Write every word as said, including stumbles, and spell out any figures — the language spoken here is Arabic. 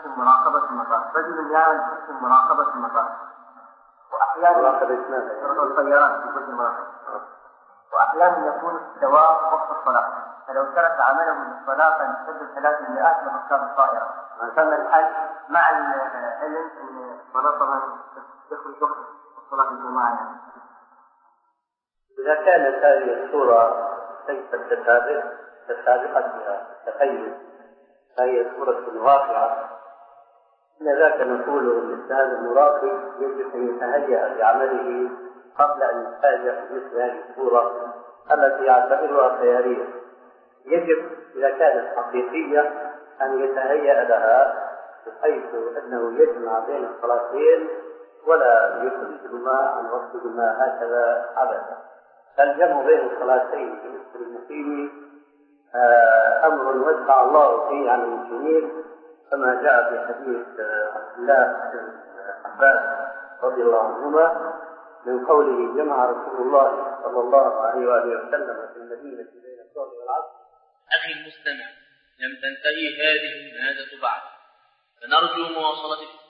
بحكم مراقبة المطار، رجل يعمل بحكم مراقبة المطار وأحيانا مراقبة الطيران في كل مراقبة، وأحيانا يكون الدوام وقت الصلاة، فلو ترك عمله للصلاة فنسبب ثلاث مئات من ركاب الطائرة. ثم الحج مع العلم أن الصلاة طبعا يخرج وقت الصلاة الجماعة. إذا كانت هذه الصورة ليست تسابق تسابقا بها تخيل، فهي صورة واقعة، لذلك نقول الإنسان المراقب يجب أن يتهيأ بعمله قبل أن يتفاجأ بمثل هذه الصورة التي يعتبرها خيالية. يجب إذا كانت حقيقية أن يتهيأ لها بحيث أنه يجمع بين الصلاتين ولا يخرجهما عن وقتهما هكذا عبثا. فالجمع بين الصلاتين بالنسبة للمقيم أمر وسع الله فيه عن المسلمين، كما جاء في حديث عبد الله بن عباس رضي الله عنهما من قوله جمع رسول الله صلى الله عليه وآله وسلم في المدينة بين الظهر والعصر. أخي المستمع، لم تنتهي هذه المادة بعد، فنرجو مواصلة